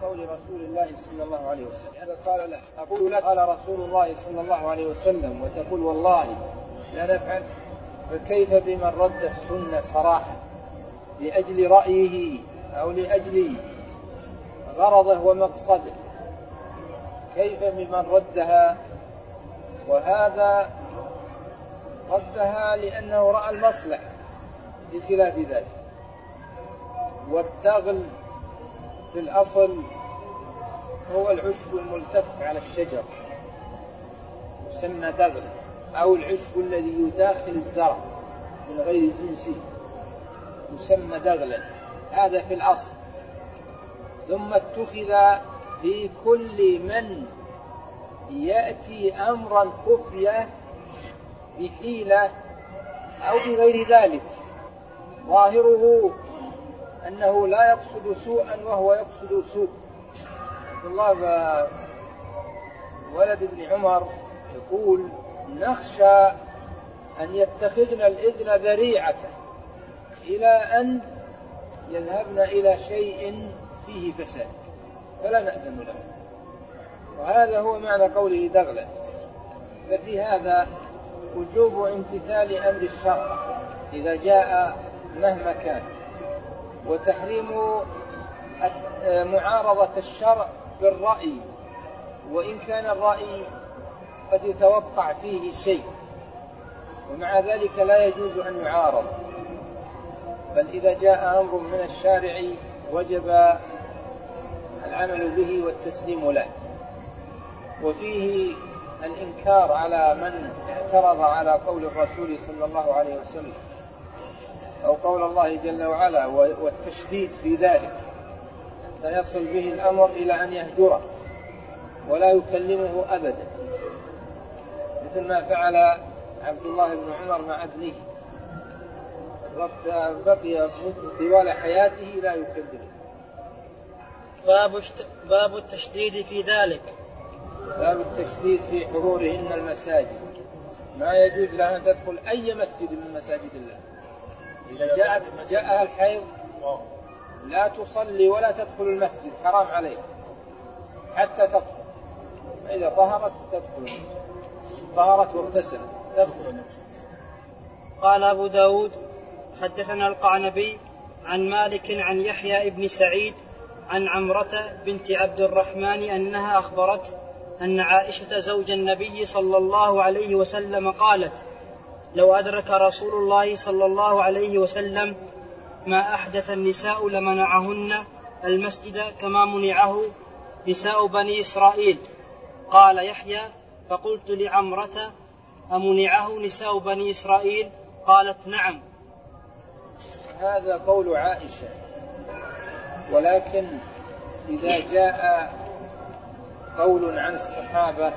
قول رسول الله صلى الله عليه وسلم. هذا قال له أقول لك قال رسول الله صلى الله عليه وسلم وتقول والله لا نفعل، فكيف بمن رد السنة صراحة لأجل رأيه أو لأجل غرضه ومقصده؟ كيف بمن ردها؟ وهذا ردها لأنه رأى المصلحة بخلاف ذلك. والدغل في الأصل هو العشب الملتف على الشجر يسمى دغل، أو العشب الذي يداخل الزرع من غير جنسه يسمى دغلا، هذا في الأصل. ثم اتخذ في كل من يأتي أمرا خفية بحيلة أو بغير ذلك، ظاهره أنه لا يقصد سوءا وهو يقصد سوء. عبد الله ولد ابن عمر يقول نخشى أن يتخذنا الإذن ذريعة إلى أن يذهبن إلى شيء فيه فساد فلا نأذن له، وهذا هو معنى قوله دغلا. ففي هذا وجوب امتثال أمر الشرع إذا جاء مهما كان، وتحريم معارضة الشرع بالرأي وإن كان الرأي قد يتوقع فيه شيء، ومع ذلك لا يجوز أن يعارض، بل إذا جاء أمر من الشارع وجب العمل به والتسليم له. وفيه الإنكار على من اعترض على قول الرسول صلى الله عليه وسلم أو قول الله جل وعلا، والتشديد في ذلك حتى يصل به الأمر إلى أن يهجره ولا يكلمه أبدا، مثل ما فعل عبد الله بن عمر مع ابنه، بقي طوال حياته لا يكلمه. باب التشديد في ذلك. باب التشديد في حضورهن المساجد، ما يجوز لها أن تدخل أي مسجد من مساجد الله. إذا جاءها الحيض لا تصلي ولا تدخل المسجد، حرام عليها حتى تطهر، فإذا طهرت تدخل، طهرت واغتسلت تدخل. قال أبو داود حدثنا القعنبي عن مالك عن يحيى ابن سعيد عن عمرة بنت عبد الرحمن أنها أخبرت أن عائشة زوج النبي صلى الله عليه وسلم قالت: لو أدرك رسول الله صلى الله عليه وسلم ما أحدث النساء لمنعهن المسجد كما منعه نساء بني إسرائيل. قال يحيى: فقلت لعمرة: أمنعه نساء بني إسرائيل؟ قالت: نعم. هذا قول عائشة، ولكن إذا جاء قول عن الصحابة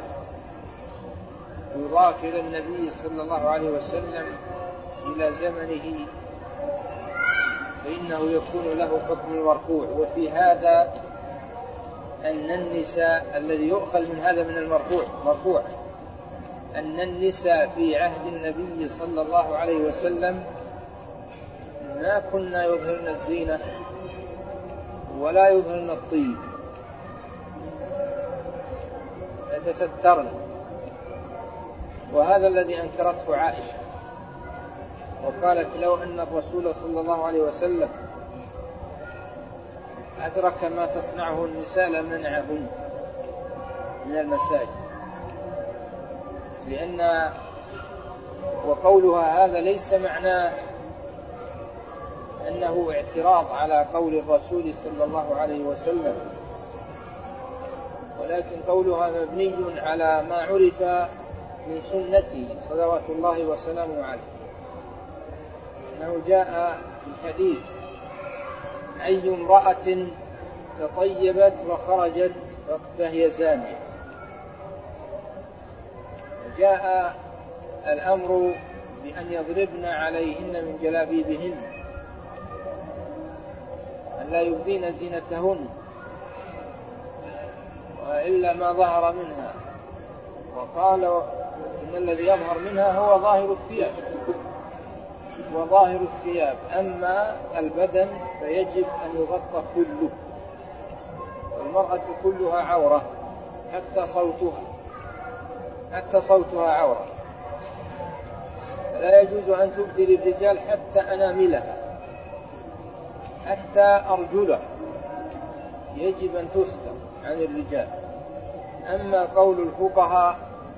يضاف إلى النبي صلى الله عليه وسلم إلى زمنه فإنه يكون له حكم المرفوع. وفي هذا أن النساء الذي يؤخذ من هذا من المرفوع مرفوع أن النساء في عهد النبي صلى الله عليه وسلم ما كنا يظهرن الزينة ولا يظهرن الطيب، يتسترن، وهذا الذي أنكرته عائشة، وقالت: لو أن الرسول صلى الله عليه وسلم أدرك ما تصنعه النساء لمنعهن من المساجد. لأن وقولها هذا ليس معناه أنه اعتراض على قول الرسول صلى الله عليه وسلم، ولكن قولها مبني على ما عرف من سنته صلوات الله وسلامه عليه، أنه جاء في الحديث: أي امرأة تطيبت وخرجت فهي زانية. جاء الأمر بأن يضربن عليهن من جلابيبهن، أن لا يبدين زينتهن وإلا ما ظهر منها، وقال: إن الذي يظهر منها هو ظاهر الثياب، وظاهر الثياب، أما البدن فيجب أن يغطى كله، المرأة كلها عورة حتى صوتها عورة، لا يجوز أن تبدي للرجال حتى أناملها، حتى أرجلها يجب أن تستر عن الرجال. أما قول الفقهاء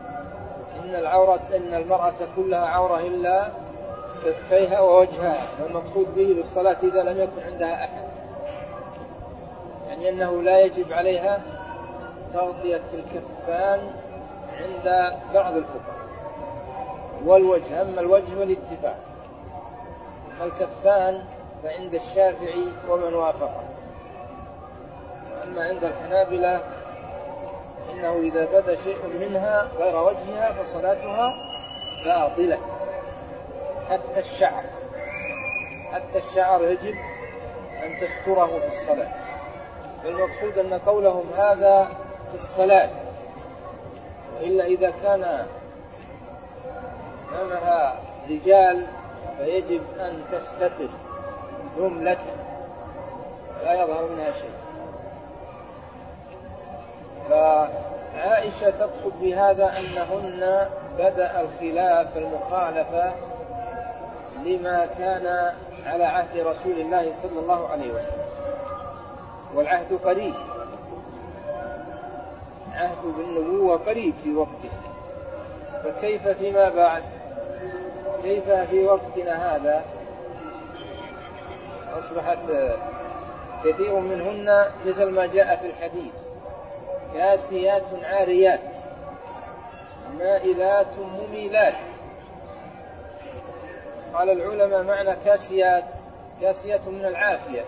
إن المرأة كلها عورة إلا كفيها ووجهها، والمقصود به للصلاة إذا لم يكن عندها أحد، يعني أنه لا يجب عليها تغطية الكفان عند بعض الفقهاء، والوجه، أما الوجه والاتفاق، الكفان فعند الشافعي ومن وافقه. أما عند الحنابلة إنه إذا بدا شيء منها غير وجهها فصلاتها باطلة، حتى الشعر يجب أن تستره في الصلاة. والمقصود أن قولهم هذا في الصلاة، وإلا إذا كان أمامها رجال فيجب أن تستتر جملة لا يظهر منها شيء. فعائشة تقصد بهذا أنهن بدأ الخلاف المخالفة لما كان على عهد رسول الله صلى الله عليه وسلم، والعهد قريب، عهد بالنبوة قريب في وقته، فكيف فيما بعد؟ كيف في وقتنا هذا أصبحت كثير منهن مثل ما جاء في الحديث كاسيات عاريات مائلات مميلات. قال العلماء معنى كاسيات من العافية،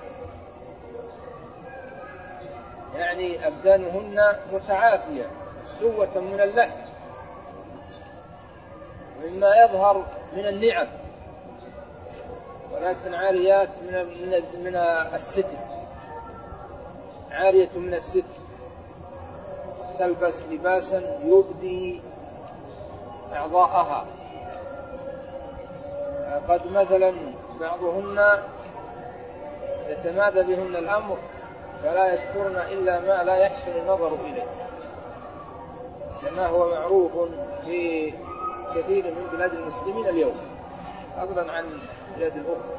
يعني أبدانهن متعافية سوة من اللحم مما يظهر من النعم، ولكن عاريات من الستر، عارية من الستر، تلبس لباسا يبدي أعضاءها. قد مثلا بعضهن يتمادى بهن الأمر فلا يذكرن إلا ما لا يحسن النظر إليه، كما هو معروف في كثير من بلاد المسلمين اليوم فضلا عن بلاد الأخرى.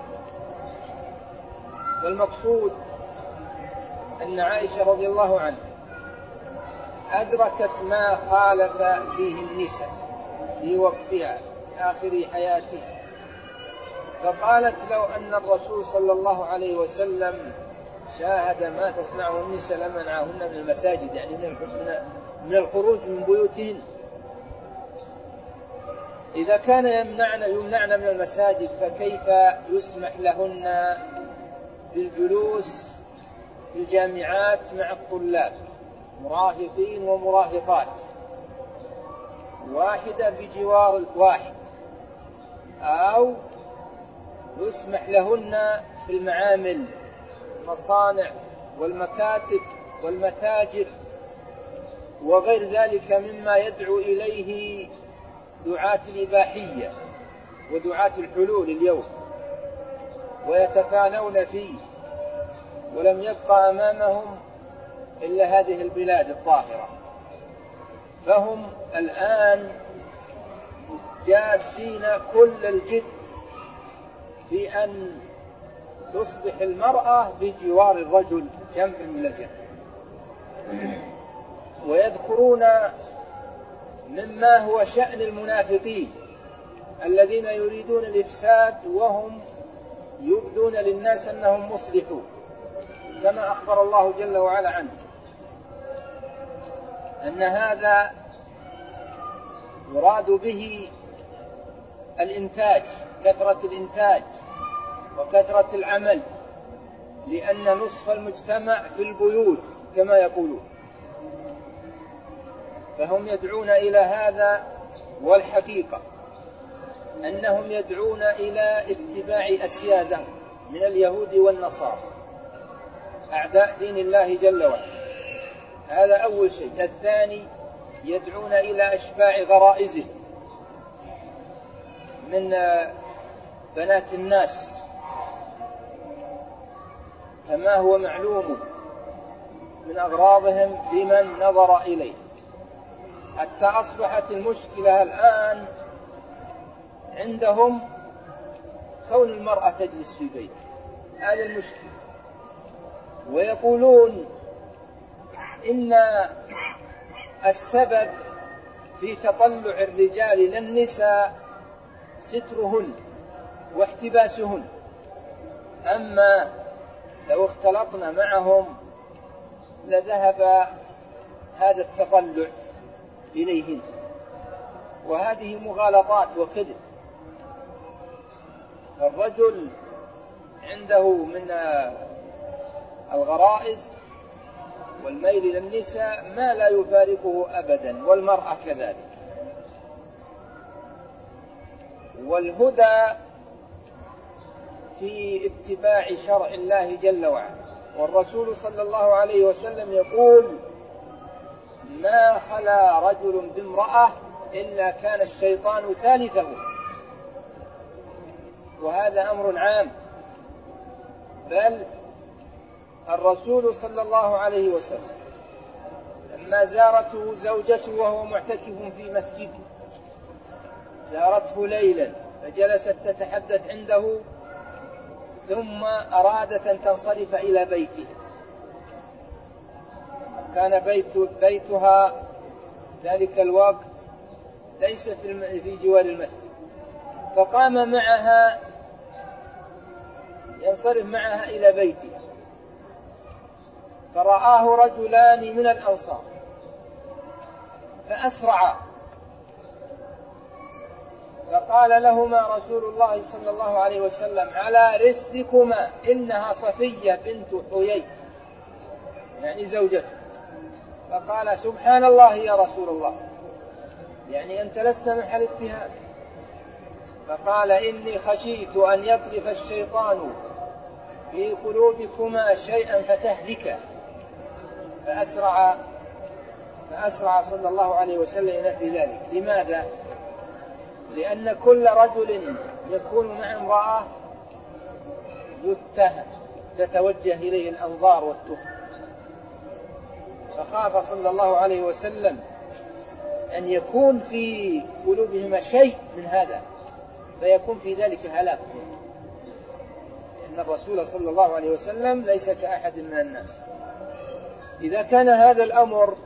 والمقصود أن عائشة رضي الله عنها أدركت ما خالف فيه النساء في وقتها آخر حياتها، فقالت لو أن الرسول صلى الله عليه وسلم شاهد ما تصنعه النساء لمنعهن من المساجد، يعني من الخروج من بيوتهن. إذا كان يمنعن من المساجد فكيف يسمح لهن بالجلوس في الجامعات مع الطلاب مراهقين ومراهقات، واحدة بجوار واحد، أو يسمح لهن في المعامل المصانع والمكاتب والمتاجر وغير ذلك مما يدعو إليه دعاة الإباحية ودعاة الحلول اليوم، ويتفانون فيه، ولم يبقى أمامهم إلا هذه البلاد الطاهرة. فهم الآن جادين كل الجد في أن تصبح المرأة بجوار الرجل جنب من الجنب، ويذكرون مما هو شأن المنافقين الذين يريدون الإفساد وهم يبدون للناس أنهم مصلحون، كما أخبر الله جل وعلا عنه أن هذا يراد به الإنتاج، كثرة الإنتاج وكثرة العمل، لأن نصف المجتمع في البيوت كما يقولون، فهم يدعون إلى هذا. والحقيقة أنهم يدعون إلى اتباع أسيادهم من اليهود والنصارى أعداء دين الله جل وعلا، هذا أول شيء. الثاني يدعون إلى إشباع غرائزهم من بنات الناس، كما هو معلوم من أغراضهم لمن نظر إليه، حتى أصبحت المشكلة الآن عندهم كون المرأة تجلس في بيت، هذا المشكلة. ويقولون إن السبب في تطلع الرجال للنساء سترهن واحتباسهن، أما لو اختلطنا معهم لذهب هذا التطلع إليهن، وهذه مغالطات وكذب. الرجل عنده من الغرائز والميل للنساء ما لا يفارقه أبدا، والمرأة كذلك. والهدى في اتباع شرع الله جل وعلا، والرسول صلى الله عليه وسلم يقول: ما خلا رجل بامرأة إلا كان الشيطان ثالثه. وهذا أمر عام، بل الرسول صلى الله عليه وسلم لما زارته زوجته وهو معتكف في مسجده، زارته ليلا فجلست تتحدث عنده، ثم أرادت أن تنصرف إلى بيته، كان بيتها ذلك الوقت ليس في جوار المسجد، فقام معها ينصرف معها إلى بيتها، فرآه رجلان من الأنصار فأسرعا، فقال لهما رسول الله صلى الله عليه وسلم: على رسلكما، إنها صفية بنت حيي، يعني زوجته. فقال: سبحان الله يا رسول الله، يعني أنت لست محل اتهام. فقال: إني خشيت أن يقذف الشيطان في قلوبكما شيئا فتهلك. فأسرع صلى الله عليه وسلم في ذلك. لماذا؟ لأن كل رجل يكون مع امرأة يتهم، تتوجه إليه الأنظار والتهم، فخاف صلى الله عليه وسلم أن يكون في قلوبهما شيء من هذا فيكون في ذلك هلاك، لأن الرسول صلى الله عليه وسلم ليس كأحد من الناس. إذا كان هذا الأمر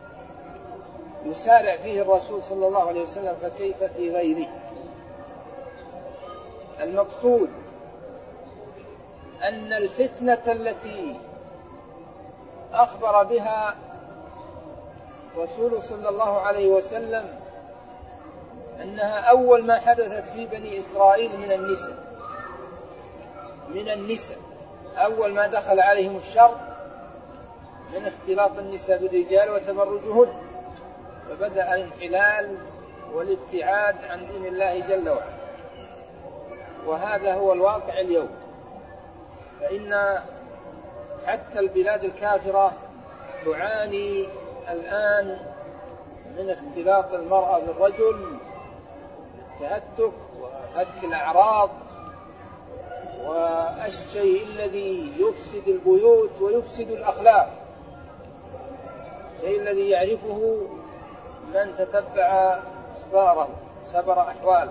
يسارع فيه الرسول صلى الله عليه وسلم فكيف في غيره؟ المقصود أن الفتنة التي أخبر بها رسول صلى الله عليه وسلم أنها أول ما حدثت في بني إسرائيل من النساء، أول ما دخل عليهم الشر من اختلاط النساء بالرجال وتبرجهن، فبدأ الانحلال والابتعاد عن دين الله جل وعلا. وهذا هو الواقع اليوم، فإن حتى البلاد الكافرة تعاني الآن من اختلاط المرأة بالرجل، التهتك وهتك الأعراض والشيء الذي يفسد البيوت ويفسد الأخلاق، الشيء الذي يعرفه من تتبع سبر أحواله.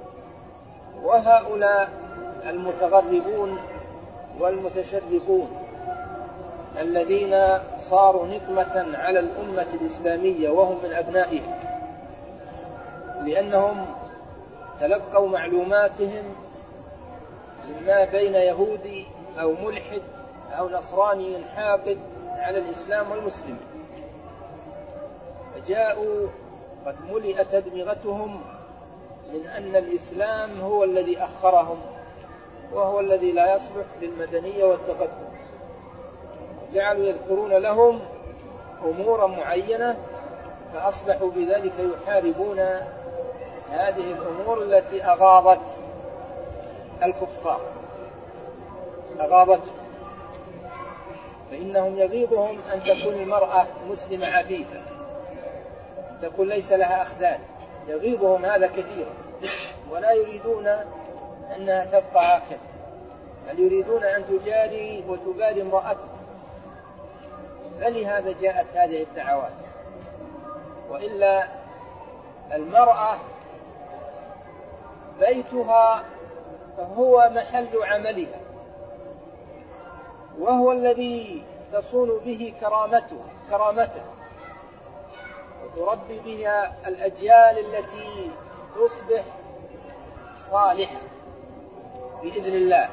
وهؤلاء المتغربون والمتشرقون الذين صاروا نقمة على الأمة الإسلامية وهم من أبنائها، لأنهم تلقوا معلوماتهم مما بين يهودي أو ملحد أو نصراني حاقد على الإسلام والمسلمين، فجاءوا قد ملئت أدمغتهم من أن الإسلام هو الذي أخرهم وهو الذي لا يصلح للمدنية والتقدم. جعلوا يذكرون لهم أمورا معينة، فأصبحوا بذلك يحاربون هذه الأمور التي أغاضت الكفار، أغاضتهم. فإنهم يغيظهم أن تكون المرأة مسلمة عفيفة، تكون ليس لها أخدان، يغيظهم هذا كثيرا، ولا يريدون أنها تبقى هكذا، بل يريدون أن تجاري وتباري امرأته. فلهذا جاءت هذه الدعوات. وإلا المرأة بيتها هو محل عملها، وهو الذي تصون به كرامته وتربي بها الأجيال التي تصبح صالحة بإذن الله.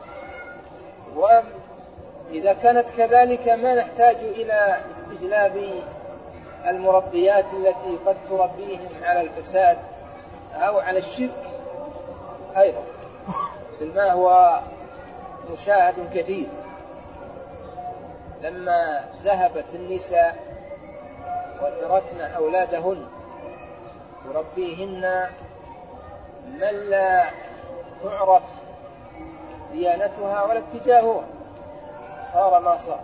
وإذا كانت كذلك ما نحتاج إلى استجلاب المربيات التي قد تربيهم على الفساد أو على الشرك أيضا، ما هو مشاهد كثير. لما ذهبت النساء وتركن أولادهن يربيهن من لا تعرف ديانتها ولا اتجاهها، صار ما صار.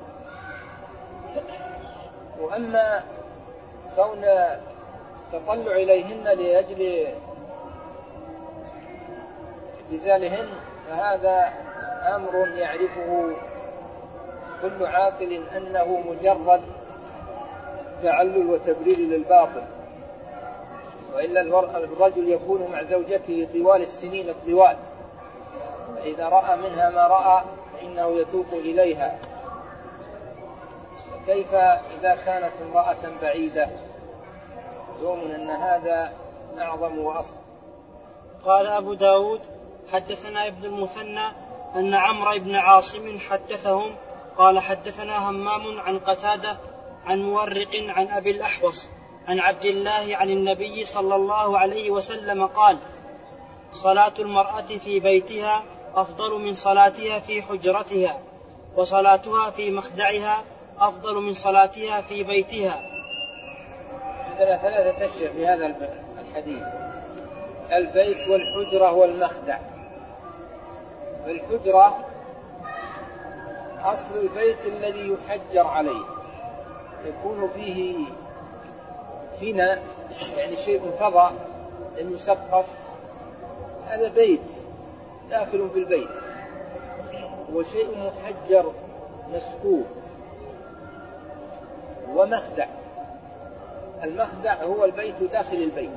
وأما كون تطلع إليهن لأجل اعتزالهن فهذا أمر يعرفه كل عاقل أنه مجرد تعلل وتبرير للباطل. وإلا الرجل يكون مع زوجته طوال السنين الطوال، فإذا رأى منها ما رأى فإنه يتوب إليها، فكيف إذا كانت امرأة بعيدة؟ يوم أن هذا أعظم وأصل. قال أبو داود حدثنا ابن المثنى أن عمرو بن عاصم حدثهم قال حدثنا همام عن قتادة عن مورق عن أبي الأحوص عن عبد الله عن النبي صلى الله عليه وسلم قال: صلاة المرأة في بيتها أفضل من صلاتها في حجرتها، وصلاتها في مخدعها أفضل من صلاتها في بيتها. عندنا ثلاثة أشياء في هذا الحديث: البيت والحجرة والمخدع. الحجرة أصل البيت الذي يحجر عليه، يكون فيه فناء يعني شيء فضاء لم يسقف، هذا بيت داخل في البيت. وشيء محجر مسقوف. ومخدع، المخدع هو البيت داخل البيت،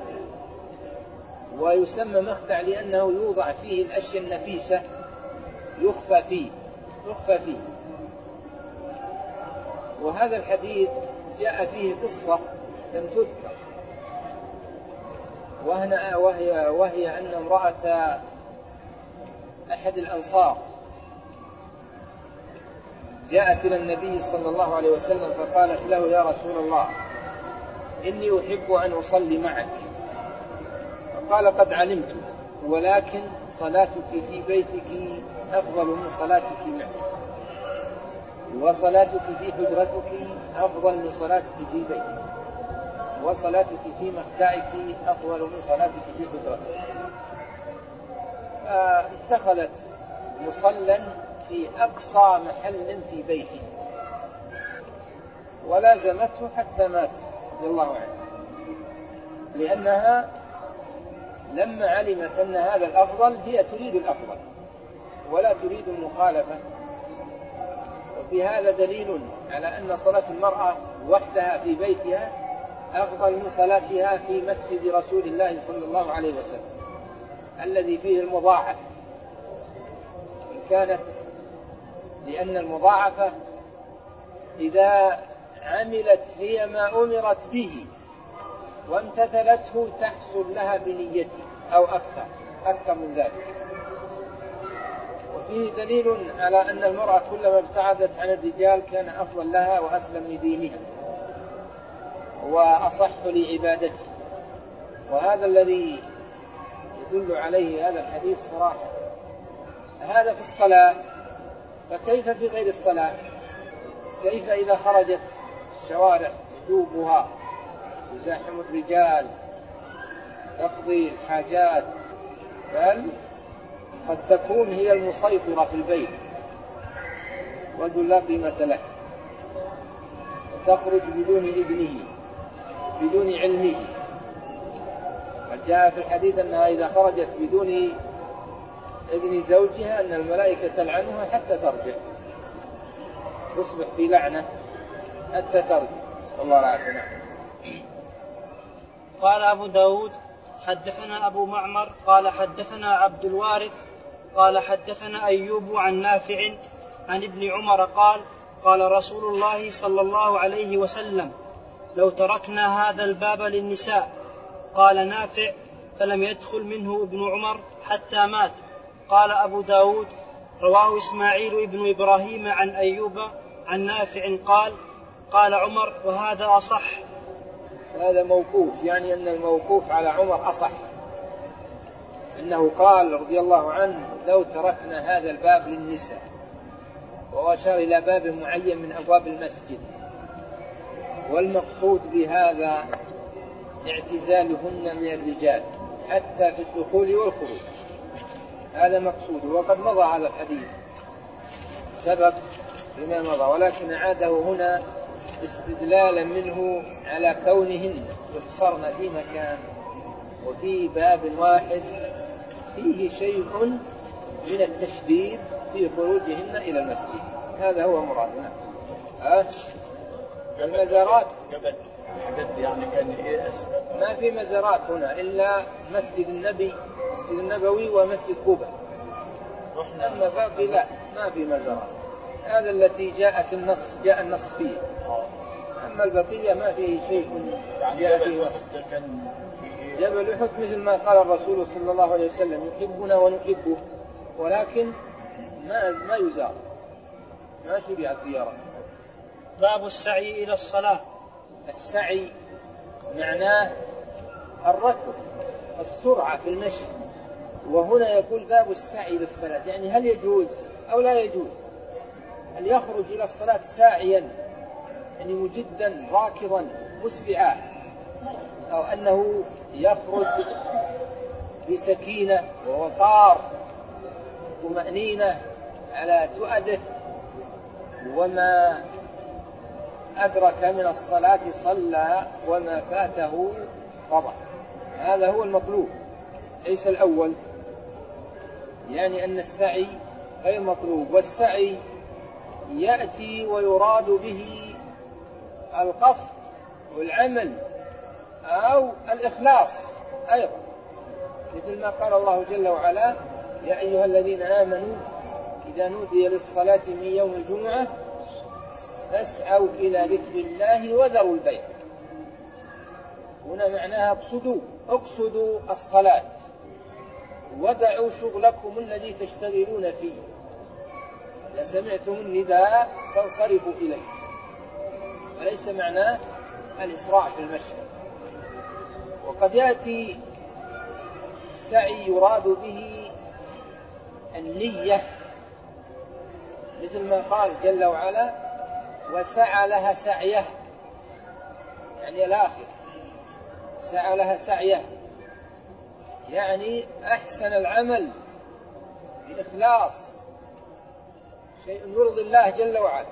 ويسمى مخدع لأنه يوضع فيه الأشياء النفيسة يخفى فيه. وهذا الحديث جاء فيه قصة لم تذكر، وهي أن امرأة أحد الأنصار جاءت إلى النبي صلى الله عليه وسلم فقالت له: يا رسول الله، إني أحب أن أصلي معك. فقال: قد علمت، ولكن صلاتك في بيتك أفضل من صلاتك معي، وصلاتك في حجرتك أفضل من صلاتك في بيتك، وصلاتك في مخدعك أفضل من صلاتك في حجرتك. فاتخذت مصلى في أقصى محل في بيته ولازمته حتى مات رضي الله عنه، لأنها لما علمت أن هذا الأفضل هي تريد الأفضل ولا تريد المخالفة. وفي هذا دليل على أن صلاة المرأة وحدها في بيتها أفضل من صلاتها في مسجد رسول الله صلى الله عليه وسلم الذي فيه المضاعف، إن كانت، لأن المضاعفة إذا عملت هي ما أمرت به وامتثلته تحصل لها بنيته أو أكثر من ذلك. وفيه دليل على أن المرأة كلما ابتعدت عن الرجال كان أفضل لها وأسلم لدينها وأصح لعبادته، وهذا الذي يدل عليه هذا الحديث صراحة. هذا في الصلاة، فكيف في غير الصلاة؟ كيف إذا خرجت الشوارع يدوبها يزاحم الرجال تقضي الحاجات، بل قد تكون هي المسيطرة في البيت، رجل لا قيمة له، وتخرج بدون إذنه بدون علمه. قد جاء في الحديث أنها إذا خرجت بدون إذن زوجها أن الملائكة تلعنها حتى ترجع، تصبح في لعنة حتى ترجع. والله العافية. نعم. قال أبو داود حدثنا أبو معمر قال حدثنا عبد الوارث قال حدثنا أيوب عن نافع عن ابن عمر قال قال رسول الله صلى الله عليه وسلم لو تركنا هذا الباب للنساء. قال نافع فلم يدخل منه ابن عمر حتى مات. قال أبو داود رواه إسماعيل ابن إبراهيم عن أيوب عن نافع قال قال عمر وهذا أصح. هذا موقوف، يعني أن الموقوف على عمر أصح، أنه قال رضي الله عنه لو تركنا هذا الباب للنساء، وأشار إلى باب معين من أبواب المسجد، والمقصود بهذا اعتزالهن من الرجال حتى في الدخول والخروج، هذا مقصود. وقد مضى هذا الحديث سبق بما مضى، ولكن عاده هنا استدلالا منه على كونهن يحصرن في مكان وفي باب واحد فيه شيء من التشديد في خروجهن إلى المسجد، هذا هو مرادنا. المزارات يعني كان ما في مزارات هنا إلا مسجد النبوي ومسجد قباء، أما باقي لا، ما في مزارات. هذا التي جاء النص فيه، أما البقية ما فيه شيء جاء فيه وصف. جبل أحد مثل ما قال الرسول صلى الله عليه وسلم يحبنا ونحبه، ولكن ما يزار، ما شرع الزيارة. باب السعي إلى الصلاة. السعي معناه الركض، السرعة في المشي، وهنا يقول باب السعي إلى الصلاة، يعني هل يجوز أو لا يجوز؟ هل يخرج إلى الصلاة ساعيا يعني مجدا راكضا مسرعا، أو أنه يخرج بسكينة ووقار وطمأنينة على تؤده، وما أدرك من الصلاة صلى وما فاته قضى. هذا هو المطلوب، ليس الأول، يعني أن السعي غير مطلوب. والسعي يأتي ويراد به القصد والعمل أو الإخلاص أيضا، مثل ما قال الله جل وعلا يا أيها الذين آمنوا إذا نودي للصلاة من يوم الجمعة فاسعوا إلى ذكر الله وذروا البيع. هنا معناها اقصدوا الصلاة ودعوا شغلكم الذي تشتغلون فيه، إذا سمعتم النداء فانصرفوا إليه، وليس معناه الإسراع في المشي. وقد يأتي السعي يراد به النية، مثل ما قال جل وعلا وسعى لها سعيه، يعني الآخر سعى لها سعيه، يعني أحسن العمل بإخلاص، شيء يرضي الله جل وعلا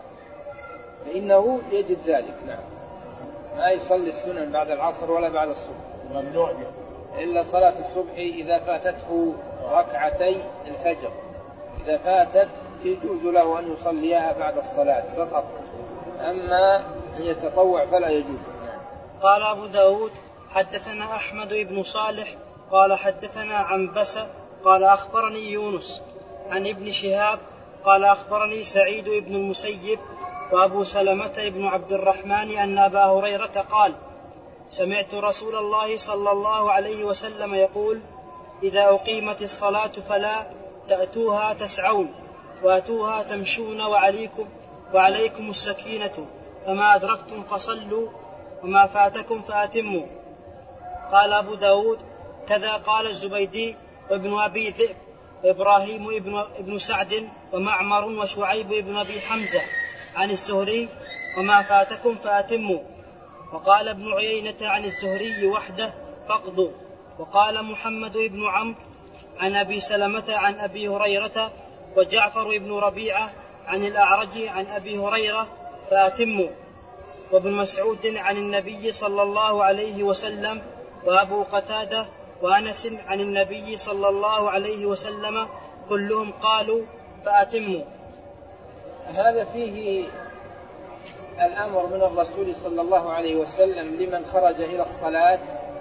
فإنه يجد ذلك. نعم. ما يصلي السنن بعد العصر ولا بعد الصبح، ممنوع إلا صلاة الصبح إذا فاتته ركعتي الفجر، إذا فاتت يجوز له أن يصليها بعد الصلاة فقط، أما أن يتطوع فلا يجوز. قال أبو داود حدثنا أحمد بن صالح قال حدثنا عنبسة قال أخبرني يونس عن ابن شهاب قال أخبرني سعيد بن المسيب وأبو سلمة بن عبد الرحمن أن أبا هريرة قال سمعت رسول الله صلى الله عليه وسلم يقول إذا أقيمت الصلاة فلا تأتوها تسعون وأتوها تمشون وعليكم السكينة، فما أدركتم فصلوا وما فاتكم فأتموا. قال أبو داود كذا قال الزبيدي وابن أبي ذئب وإبراهيم ابن سعد ومعمر وشعيب بن أبي حمزة عن الزهري وما فاتكم فأتموا. وقال ابن عيينة عن الزهري وحده فاقضوا. وقال محمد بن عمرو عن أبي سلمة عن أبي هريرة وجعفر بن ربيعة عن الأعرج عن أبي هريرة فأتموا. وابن مسعود عن النبي صلى الله عليه وسلم وأبو قتادة وأنس عن النبي صلى الله عليه وسلم كلهم قالوا فأتموا. هذا فيه الأمر من الرسول صلى الله عليه وسلم لمن خرج إلى الصلاة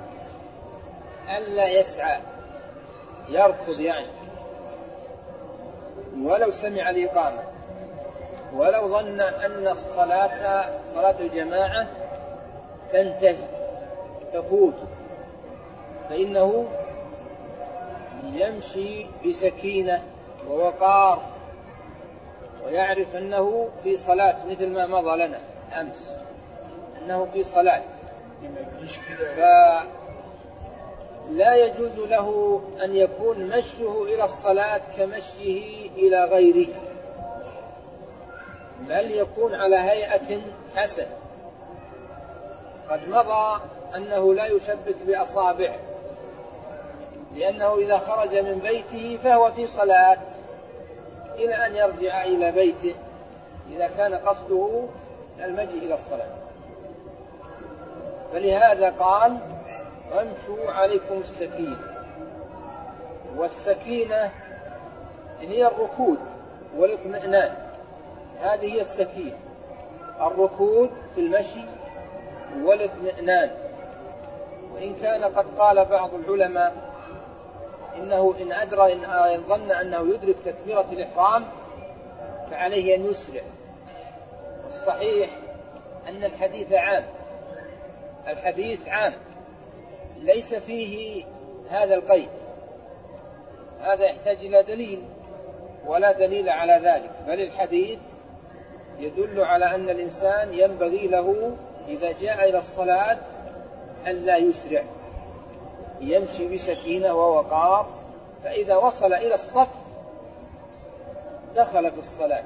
ألا يسعى يركض يعني ولو سمع الإقامة ولو ظن أن صلاة الجماعة تنتهي تفوت، فإنه يمشي بسكينة ووقار ويعرف أنه في صلاة، مثل ما مضى لنا أمس أنه في صلاة، فلا يجوز له أن يكون مشيه إلى الصلاة كمشيه إلى غيره، بل يكون على هيئة حسنة. قد مضى أنه لا يشبك بأصابعه، لأنه إذا خرج من بيته فهو في صلاة إلى أن يرجع إلى بيته إذا كان قصده المجيء إلى الصلاة. فلهذا قال وامشوا عليكم السكينة، والسكينة هي الركود والاطمئنان، هذه هي السكينة، الركود في المشي والاطمئنان. وإن كان قد قال بعض العلماء إنه إن ظن أنه يدرك تكبيرة الإحرام فعليه أن يسرع. الصحيح أن الحديث عام، الحديث عام ليس فيه هذا القيد، هذا يحتاج إلى دليل ولا دليل على ذلك، بل الحديث يدل على أن الإنسان ينبغي له إذا جاء إلى الصلاة أن لا يسرع، يمشي بسكينة ووقار، فإذا وصل إلى الصف دخل في الصلاة.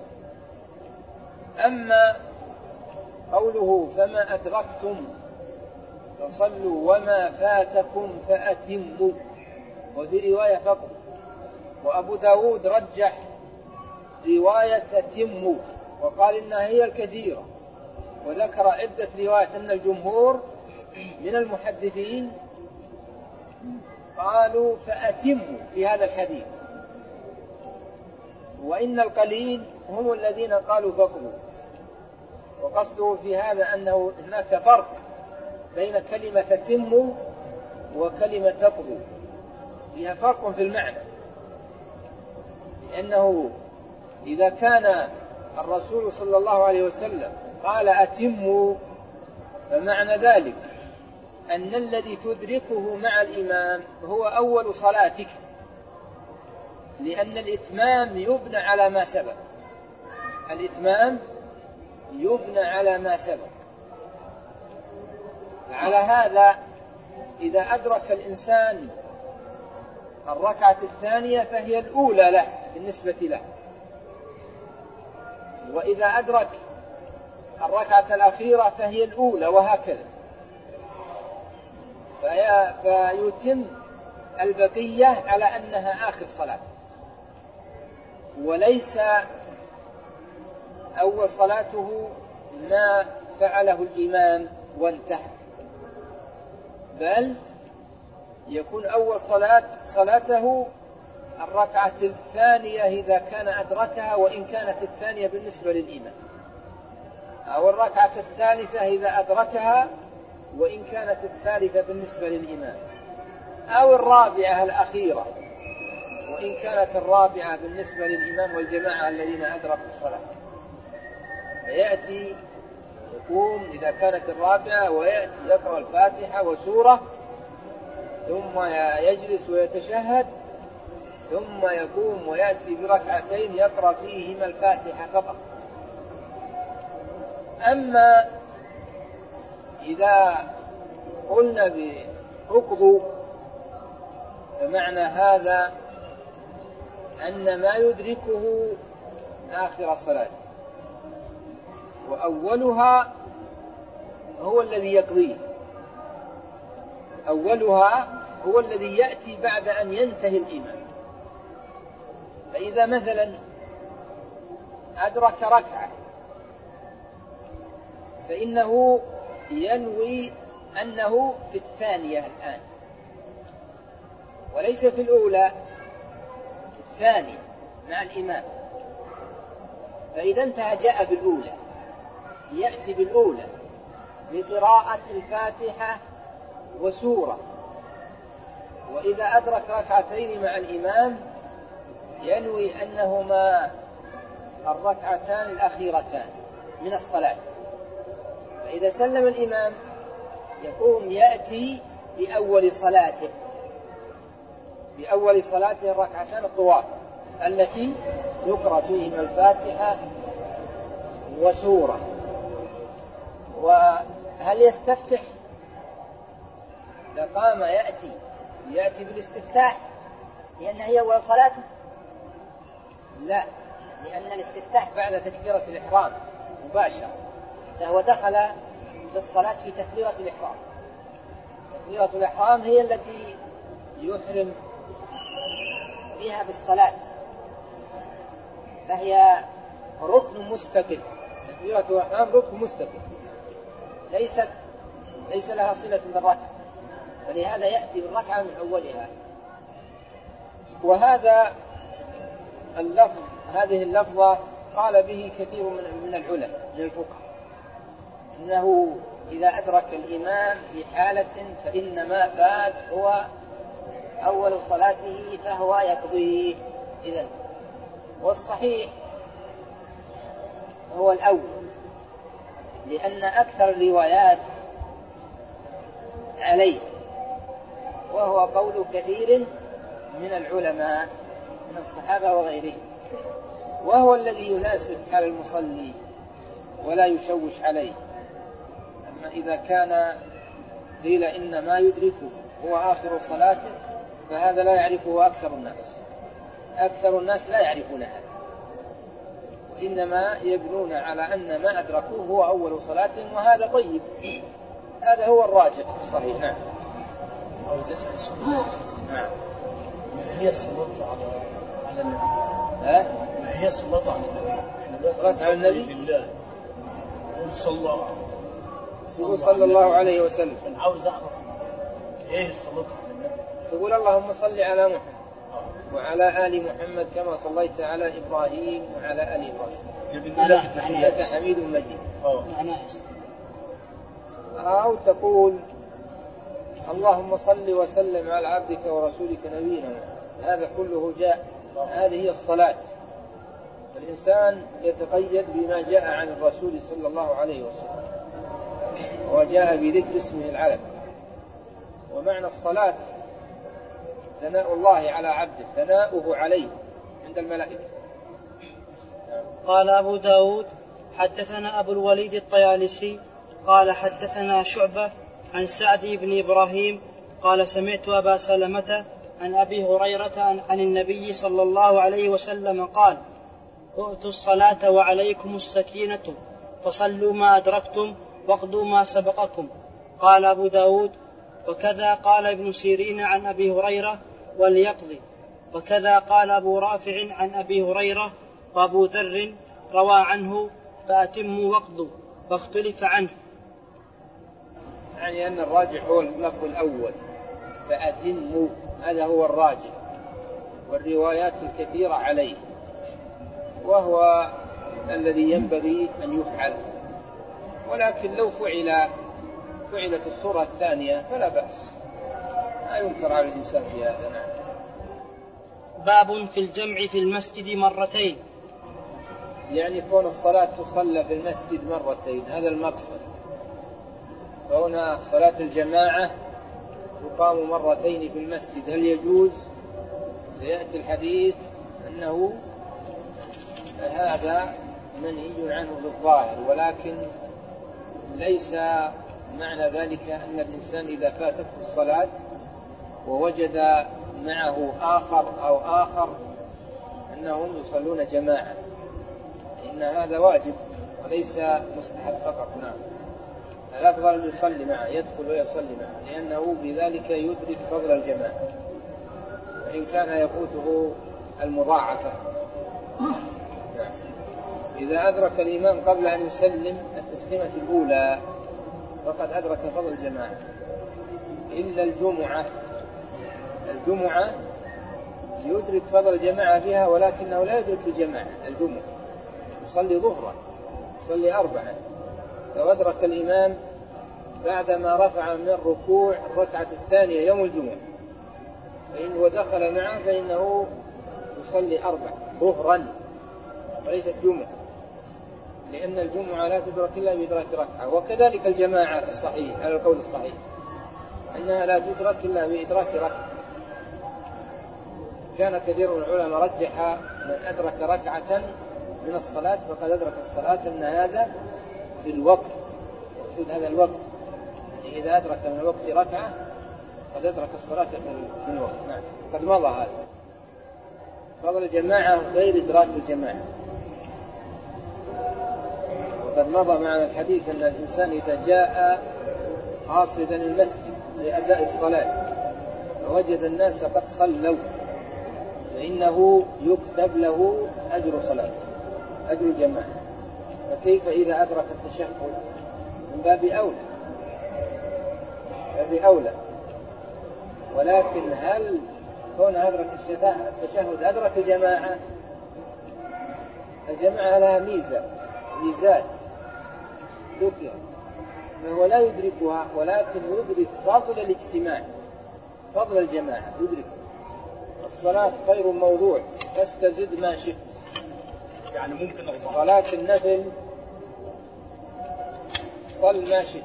أما قوله فما أدركتم فصلوا وما فاتكم فأتموا، وفي رواية فقط، وأبو داود رجح رواية أتموا وقال إنها هي الكثيرة، وذكر عدة روايات أن الجمهور من المحدثين قالوا فأتموا في هذا الحديث، وإن القليل هم الذين قالوا فقروا. وقصده في هذا أنه هناك فرق بين كلمة تتم وكلمة تقضوا، فيها فرق في المعنى، لأنه إذا كان الرسول صلى الله عليه وسلم قال أتموا فمعنى ذلك أن الذي تدركه مع الإمام هو أول صلاتك، لأن الإتمام يبنى على ما سبق، الإتمام يبنى على ما سبق. على هذا إذا أدرك الإنسان الركعة الثانية فهي الأولى له بالنسبة له، وإذا أدرك الركعة الأخيرة فهي الأولى، وهكذا، فيتم البقية على أنها آخر صلاة، وليس أول صلاته ما فعله الإمام وانتهى، بل يكون أول صلاته الركعة الثانية إذا كان أدركها، وإن كانت الثانية بالنسبة للإمام، أو الركعة الثالثة إذا أدركها وإن كانت الثالثة بالنسبة للإمام، أو الرابعة الأخيرة وإن كانت الرابعة بالنسبة للإمام والجماعة الذين أدركوا الصلاة. فيأتي يقوم إذا كانت الرابعة ويأتي يقرأ الفاتحة وسورة، ثم يجلس ويتشهد، ثم يقوم ويأتي بركعتين يقرأ فيهما الفاتحة فقط. أما إذا قلنا بأقضوا فمعنى هذا أن ما يدركه آخر صلاته، وأولها هو الذي يقضيه، أولها هو الذي يأتي بعد أن ينتهي الإمام. فإذا مثلا أدرك ركعة فإنه ينوي أنه في الثانية الآن وليس في الأولى، في الثانية مع الإمام، فإذا انتهى جاء بالأولى، يأتي بالأولى بقراءة الفاتحة وسورة، وإذا أدرك ركعتين مع الإمام ينوي أنهما الركعتان الأخيرتان من الصلاة، فإذا سلم الإمام يقوم يأتي بأول صلاته الركعتان الطوال التي يقرأ فيهما الفاتحة وسورة. وهل يستفتح؟ إذا قام يأتي بالاستفتاح لأنها هي أول صلاته؟ لا، لأن الاستفتاح بعد تكبيرة الإحرام مباشرة، فهو دخل في الصلاة في تكبيرة الإحرام. تكبيرة الإحرام هي التي يحرم بها بالصلاة، فهي ركن مستقل. تكبيرة الإحرام ركن مستقل، ليس لها صلة بالركعة، ولهذا يأتي بالركعة من أولها. وهذا اللفظ، هذه اللفظة قال به كثير من العلماء من الفقهاء، إنه إذا أدرك الإمام في حالة فإن ما فات هو أول صلاته فهو يقضيه. إذن والصحيح هو الأول، لأن أكثر الروايات عليه، وهو قول كثير من العلماء من الصحابة وغيرهم، وهو الذي يناسب حال المصلي ولا يشوش عليه. أما إذا كان قيل إن ما يدركه هو آخر صلاته فهذا لا يعرفه أكثر الناس لا يعرفون هذا، وإنما يبنون على أن ما أدركوه هو أول صلاة، وهذا طيب، هذا هو الراجح الصحيح. نعم. نعم. هي الصلاة على النبي. ما هي الصلاة على النبي؟ الصلاة على النبي لله. صلى الله عليه وسلم. أنا عاوز أعرف إيه الصلاة على النبي؟ تقول اللهم صل على محمد وعلى آل محمد كما صليت على إبراهيم وعلى آل إبراهيم إنك حميد مجيد. أو تقول اللهم صل وسلم على عبدك ورسولك نبينا محمد. هذا كله جاء، هذه هي الصلاة. الإنسان يتقيد بما جاء عن الرسول صلى الله عليه وسلم، وجاء بذكر اسمه العلم. ومعنى الصلاة ثناء الله على عبده، ثناؤه عليه عند الملائكة. قال أبو داود حدثنا أبو الوليد الطيالسي قال حدثنا شعبة عن سعد بن إبراهيم قال سمعت أبا سلمة عن أبي هريرة عن النبي صلى الله عليه وسلم قال ائتوا الصلاة وعليكم السكينة فصلوا ما أدركتم واقضوا ما سبقكم. قال أبو داود وكذا قال ابن سيرين عن أبي هريرة وليقضي، وكذا قال أبو رافع عن أبي هريرة، وأبو ذر روى عنه فأتموا واقضوا، فاختلف عنه. يعني أن الراجح هو اللفظ الأول فأتموا، هذا هو الراجح، والروايات الكثيرة عليه، وهو الذي ينبغي أن يفعل. ولكن لو فعلت الصورة الثانية فلا بأس، لا ينكر على الإنسان في هذا. نعم. باب في الجمع في المسجد مرتين، يعني كون الصلاة تصلى في المسجد مرتين، هذا المقصد. فهنا صلاة الجماعة تقام مرتين في المسجد، هل يجوز؟ سيأتي الحديث أنه هذا منهي عنه بالظاهر، ولكن ليس معنى ذلك أن الإنسان إذا فاتته الصلاة ووجد معه آخر أنهم يصلون جماعة، إن هذا واجب وليس مستحب فقط. نعم. الأفضل أن يصلي معه، يدخل ويصلي معه، لأنه بذلك يدرك فضل الجماعة، وإن كان يفوته المضاعفة. نعم. إذا أدرك الإمام قبل أن يسلم التسليمة الأولى فقد أدرك فضل الجماعة، إلا الجمعة يدرك فضل الجماعة فيها، ولكنه لا يدرك الجماعة. الجمعة يصلي ظهرا، يصلي 4، لو أدرك الإمام بعدما رفع من الركوع الركعة الثانية يوم الجمعة فإن ودخل معه فإنه يصلي 4 ظهرا وليست جمعة، لأن الجمعة لا تدرك إلا بإدراك ركعة. وكذلك الجماعة في الصحيح على القول الصحيح أنها لا تدرك إلا بإدراك ركعة. كان كثير من العلماء رجح من أدرك ركعة من الصلاة فقد أدرك الصلاة، أن هذا في الوقت، وجود هذا الوقت، يعني إذا أدرك من الوقت ركعة قد أدرك الصلاة في الوقت. نعم قد مضى هذا. فضل الجماعة غير إدراك الجماعة، وقد مضى معنا الحديث أن الإنسان إذا جاء قاصدا المسجد لأداء الصلاة فوجد الناس قد صلوا فإنه يكتب له أجر صلاة، أجر الجماعة. فكيف إذا أدرك التشهد؟ من باب أولى. ولكن هل كون أدرك التشهد أدرك الجماعة؟ الجماعة لها ميزات ذكر، فهو لا يدركها، ولكن يدرك فضل الاجتماع، فضل الجماعة يدرك. الصلاة خير موضوع فاستزد ما شئت. يعني ممكن صلاة النفل صل ما شئت،